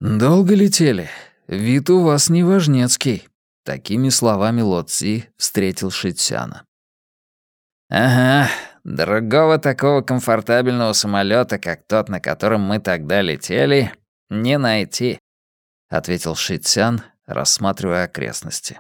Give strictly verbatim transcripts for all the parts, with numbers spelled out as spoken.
«Долго летели? Вид у вас неважнецкий», — такими словами Ло Цзи встретил Шицяна. «Ага, другого такого комфортабельного самолета, как тот, на котором мы тогда летели, не найти», — ответил Шицян, рассматривая окрестности.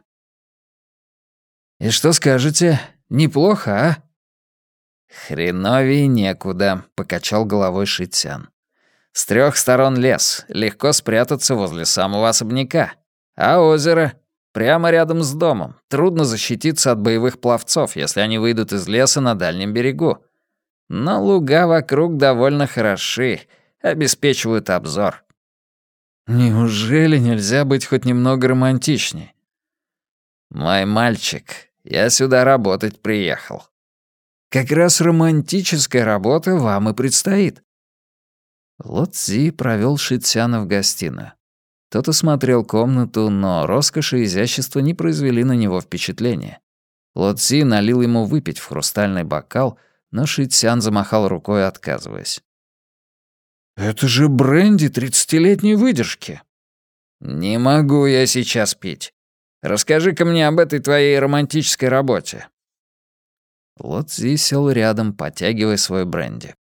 «И что скажете? Неплохо, а?» «Хреновей некуда», — покачал головой Шицян. «С трех сторон лес, легко спрятаться возле самого особняка. А озеро? Прямо рядом с домом. Трудно защититься от боевых пловцов, если они выйдут из леса на дальнем берегу. Но луга вокруг довольно хороши, обеспечивают обзор». «Неужели нельзя быть хоть немного романтичней?» «Мой мальчик, я сюда работать приехал». «Как раз романтическая работа вам и предстоит». Ло Цзи провёл Шицяна в гостиную. Тот осмотрел комнату, но роскошь и изящество не произвели на него впечатления. Ло Цзи налил ему выпить в хрустальный бокал, но Шицян замахал рукой, отказываясь. «Это же бренди тридцатилетней выдержки». «Не могу я сейчас пить. Расскажи-ка мне об этой твоей романтической работе». Ло Цзи сел рядом, потягивая свой бренди.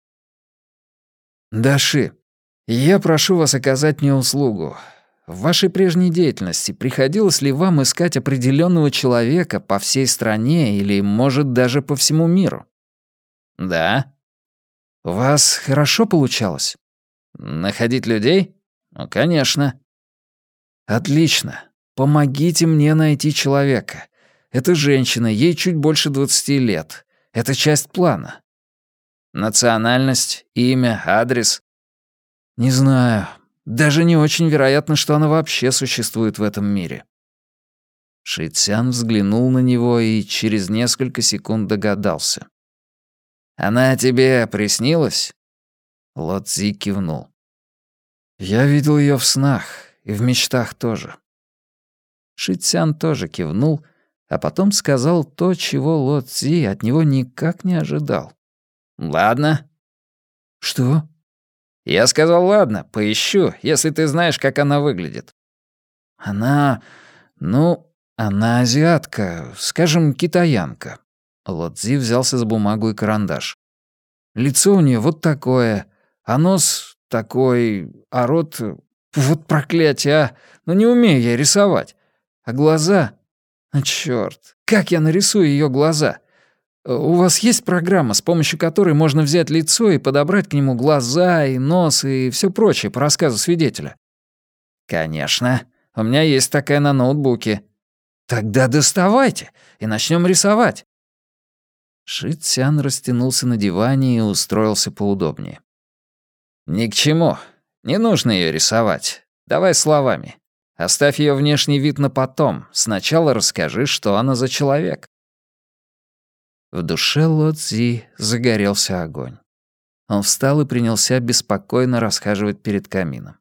«Даши, я прошу вас оказать мне услугу. В вашей прежней деятельности приходилось ли вам искать определенного человека по всей стране или, может, даже по всему миру?» «Да». «У вас хорошо получалось?» «Находить людей? Ну, конечно». «Отлично. Помогите мне найти человека. Это женщина, ей чуть больше двадцати лет. Это часть плана». «Национальность, имя, адрес?» «Не знаю. Даже не очень вероятно, что она вообще существует в этом мире». Шицян взглянул на него и через несколько секунд догадался. «Она тебе приснилась?» Ло Цзи кивнул. «Я видел ее в снах и в мечтах тоже». Шицян тоже кивнул, а потом сказал то, чего Ло Цзи от него никак не ожидал. «Ладно». «Что?» «Я сказал, ладно, поищу, если ты знаешь, как она выглядит». «Она... ну, она азиатка, скажем, китаянка». Ло Цзи взялся за бумагу и карандаш. «Лицо у нее вот такое, а нос такой, а рот... вот проклятие, а! Ну не умею я рисовать. А глаза... а чёрт, как я нарисую ее глаза? У вас есть программа, с помощью которой можно взять лицо и подобрать к нему глаза и нос и все прочее по рассказу свидетеля?» «Конечно. У меня есть такая на ноутбуке». «Тогда доставайте и начнем рисовать». Шицян растянулся на диване и устроился поудобнее. «Ни к чему. Не нужно ее рисовать. Давай словами. Оставь ее внешний вид на потом. Сначала расскажи, что она за человек». В душе Ло Цзи загорелся огонь. Он встал и принялся беспокойно расхаживать перед камином.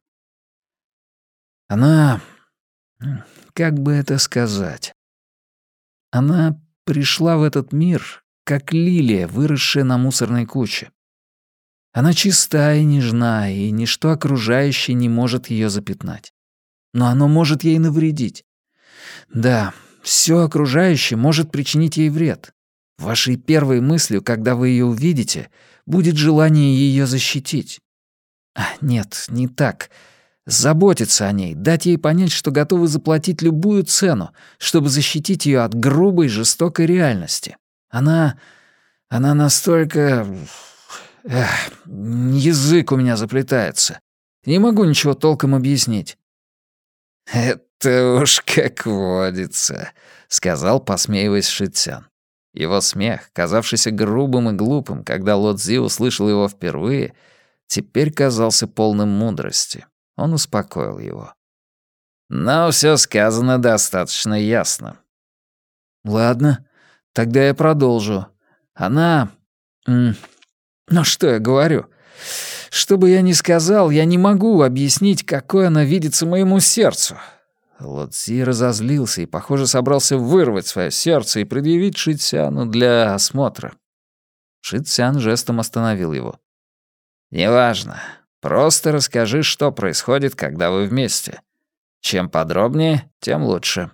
Она... как бы это сказать? Она пришла в этот мир, как лилия, выросшая на мусорной куче. Она чиста и нежна, и ничто окружающее не может ее запятнать. Но оно может ей навредить. Да, все окружающее может причинить ей вред. Вашей первой мыслью, когда вы ее увидите, будет желание ее защитить. А, нет, не так. Заботиться о ней, дать ей понять, что готовы заплатить любую цену, чтобы защитить ее от грубой, жестокой реальности. Она... она настолько... Эх, язык у меня заплетается. Не могу ничего толком объяснить. «Это уж как водится», — сказал, посмеиваясь Шицян. Его смех, казавшийся грубым и глупым, когда Ло Цзи услышал его впервые, теперь казался полным мудрости. Он успокоил его. «Но все сказано достаточно ясно». «Ладно, тогда я продолжу. Она... М, ну что я говорю? Что бы я ни сказал, я не могу объяснить, какой она видится моему сердцу». Ло Цзи разозлился и, похоже, собрался вырвать свое сердце и предъявить Шицяну для осмотра. Шицян жестом остановил его. «Неважно. Просто расскажи, что происходит, когда вы вместе. Чем подробнее, тем лучше».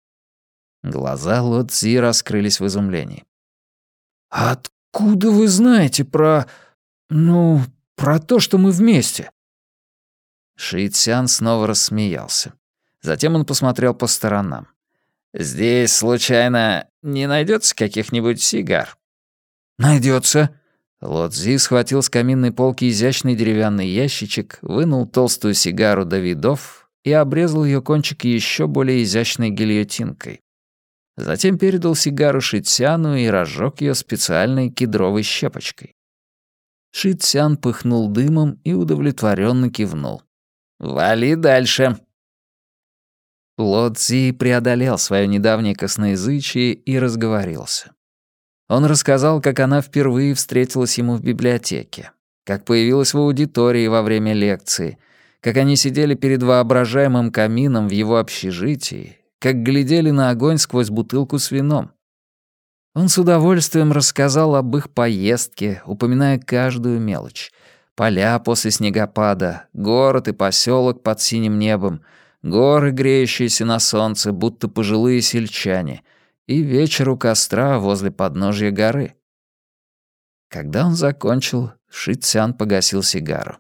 Глаза Ло Цзи раскрылись в изумлении. «Откуда вы знаете про... ну, про то, что мы вместе?» Ши Цян снова рассмеялся. Затем он посмотрел по сторонам. «Здесь, случайно, не найдется каких-нибудь сигар?» «Найдется». Ло Цзи схватил с каминной полки изящный деревянный ящичек, вынул толстую сигару Давидов и обрезал ее кончики еще более изящной гильотинкой. Затем передал сигару Ши Цяну и разжег ее специальной кедровой щепочкой. Ши Цян пыхнул дымом и удовлетворенно кивнул. «Вали дальше». Ло Цзи преодолел свое недавнее косноязычие и разговорился. Он рассказал, как она впервые встретилась ему в библиотеке, как появилась в аудитории во время лекции, как они сидели перед воображаемым камином в его общежитии, как глядели на огонь сквозь бутылку с вином. Он с удовольствием рассказал об их поездке, упоминая каждую мелочь. Поля после снегопада, город и поселок под синим небом, горы, греющиеся на солнце, будто пожилые сельчане, и вечер у костра возле подножья горы. Когда он закончил, Ши Цян погасил сигару.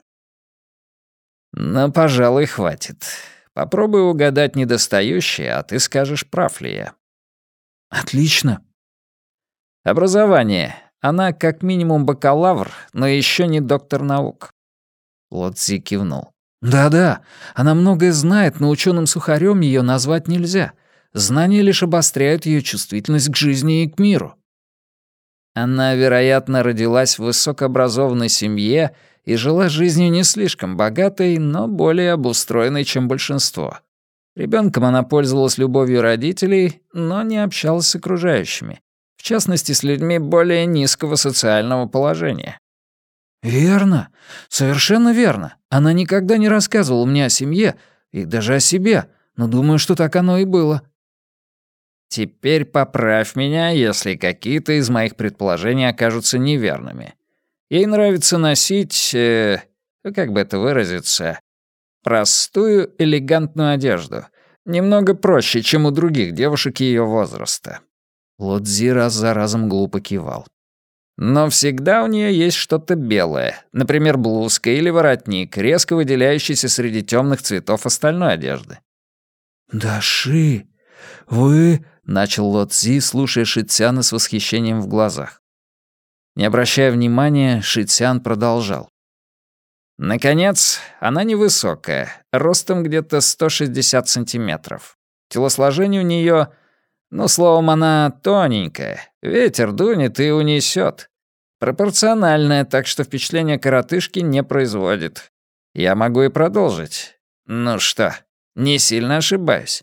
«Ну, пожалуй, хватит. Попробуй угадать недостающее, а ты скажешь, прав ли я». «Отлично». «Образование. Она как минимум бакалавр, но еще не доктор наук». Ло Цзи кивнул. «Да-да, она многое знает, но ученым сухарем ее назвать нельзя. Знания лишь обостряют ее чувствительность к жизни и к миру». Она, вероятно, родилась в высокообразованной семье и жила жизнью не слишком богатой, но более обустроенной, чем большинство. Ребенком она пользовалась любовью родителей, но не общалась с окружающими, в частности, с людьми более низкого социального положения. «Верно, совершенно верно. Она никогда не рассказывала мне о семье и даже о себе, но думаю, что так оно и было». «Теперь поправь меня, если какие-то из моих предположений окажутся неверными. Ей нравится носить, э, как бы это выразиться, простую, элегантную одежду, немного проще, чем у других девушек ее возраста». Ло Цзи раз за разом глупо кивал. «Но всегда у нее есть что-то белое, например, блузка или воротник, резко выделяющийся среди темных цветов остальной одежды». «Даши, вы...» — начал Ло Цзи, слушая Ши Цяна с восхищением в глазах. Не обращая внимания, Ши Цян продолжал. «Наконец, она невысокая, ростом где-то сто шестьдесят сантиметров. Телосложение у нее, ну, словом, она тоненькая. Ветер дунет и унесет. Пропорциональная, так что впечатление коротышки не производит. Я могу и продолжить. Ну что, не сильно ошибаюсь?»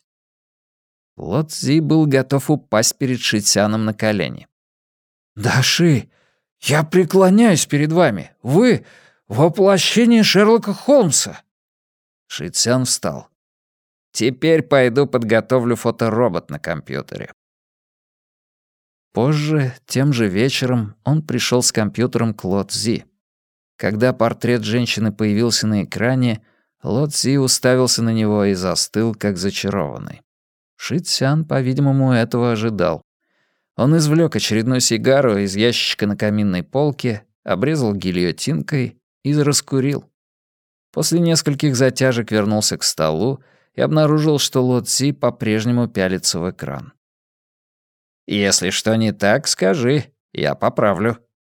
Ло Цзи был готов упасть перед Ши Цяном на колени. «Даши, я преклоняюсь перед вами. Вы — воплощение Шерлока Холмса». Ши Цян встал. «Теперь пойду подготовлю фоторобот на компьютере». Позже, тем же вечером, он пришел с компьютером к Ло Цзи. Когда портрет женщины появился на экране, Ло Цзи уставился на него и застыл, как зачарованный. Ши Цян, по-видимому, этого ожидал. Он извлек очередную сигару из ящичка на каминной полке, обрезал гильотинкой и раскурил. После нескольких затяжек вернулся к столу и обнаружил, что Ло Цзи по-прежнему пялится в экран. «Если что не так, скажи, я поправлю».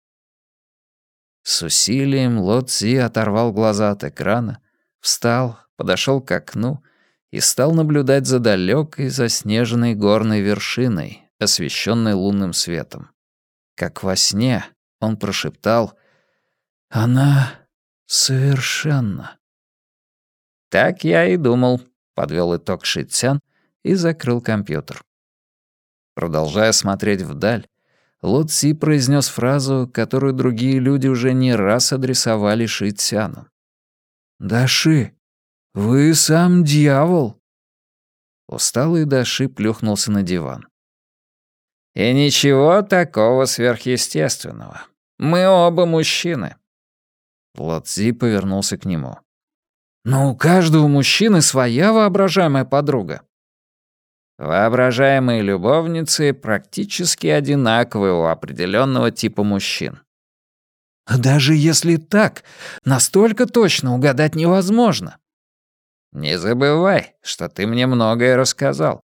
С усилием Ло Цзи оторвал глаза от экрана, встал, подошел к окну и стал наблюдать за далекой заснеженной горной вершиной, освещенной лунным светом. Как во сне он прошептал: «Она совершенна». «Так я и думал», — подвел итог Ши Цян и закрыл компьютер. Продолжая смотреть вдаль, Ло Цзи произнес фразу, которую другие люди уже не раз адресовали Ши Цяну. «Даши, вы сам дьявол». Усталый Даши плюхнулся на диван. «И ничего такого сверхъестественного. Мы оба мужчины». Лотзи повернулся к нему. «Но у каждого мужчины своя воображаемая подруга». Воображаемые любовницы практически одинаковы у определенного типа мужчин. Даже если так, настолько точно угадать невозможно. Не забывай, что ты мне многое рассказал.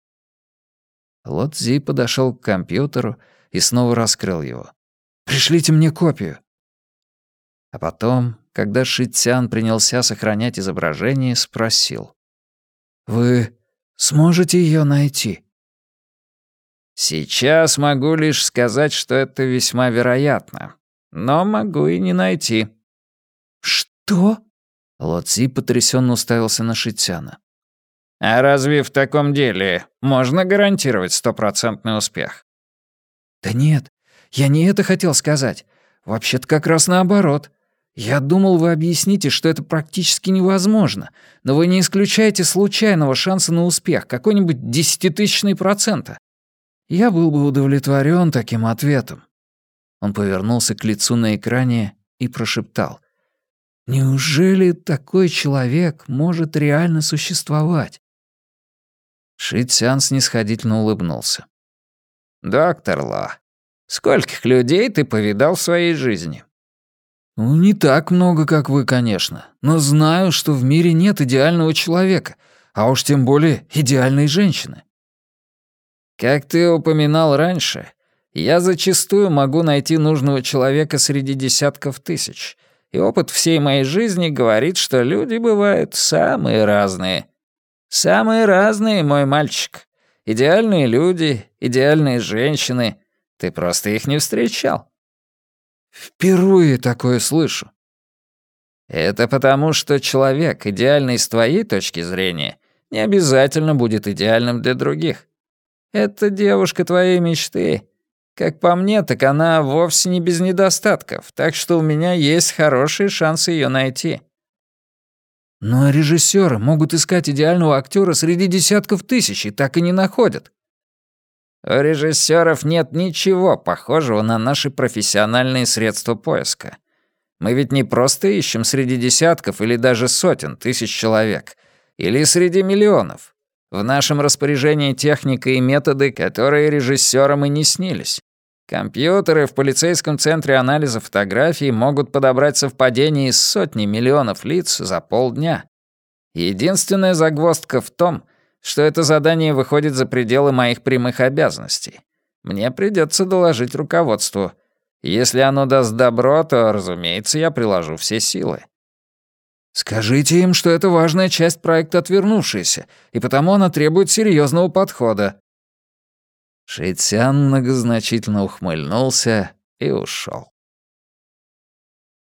Лотзи подошел к компьютеру и снова раскрыл его. «Пришлите мне копию». А потом, когда Ши Цян принялся сохранять изображение, спросил. «Вы сможете ее найти?» «Сейчас могу лишь сказать, что это весьма вероятно. Но могу и не найти». «Что?» Лотзи потрясенно уставился на Ши Цяна. «А разве в таком деле можно гарантировать стопроцентный успех?» «Да нет, я не это хотел сказать. Вообще-то как раз наоборот. Я думал, вы объясните, что это практически невозможно, но вы не исключаете случайного шанса на успех, какой-нибудь десятитысячный процента. Я был бы удовлетворен таким ответом». Он повернулся к лицу на экране и прошептал. «Неужели такой человек может реально существовать?» Ши Цян снисходительно улыбнулся. «Доктор Ло, скольких людей ты повидал в своей жизни?» «Ну, не так много, как вы, конечно, но знаю, что в мире нет идеального человека, а уж тем более идеальной женщины». «Как ты упоминал раньше, я зачастую могу найти нужного человека среди десятков тысяч, и опыт всей моей жизни говорит, что люди бывают самые разные. Самые разные, мой мальчик. Идеальные люди, идеальные женщины. Ты просто их не встречал». «Впервые такое слышу». «Это потому, что человек, идеальный с твоей точки зрения, не обязательно будет идеальным для других. Это девушка твоей мечты. Как по мне, так она вовсе не без недостатков, так что у меня есть хорошие шансы ее найти». «Но режиссеры могут искать идеального актера среди десятков тысяч и так и не находят». «У режиссеров нет ничего похожего на наши профессиональные средства поиска. Мы ведь не просто ищем среди десятков или даже сотен тысяч человек, или среди миллионов. В нашем распоряжении техника и методы, которые режиссерам и не снились. Компьютеры в полицейском центре анализа фотографий могут подобрать совпадения из сотни миллионов лиц за полдня. Единственная загвоздка в том, что это задание выходит за пределы моих прямых обязанностей. Мне придется доложить руководству. Если оно даст добро, то, разумеется, я приложу все силы». «Скажите им, что это важная часть проекта «Отвернувшиеся», и потому она требует серьезного подхода». Ши Цян многозначительно ухмыльнулся и ушел.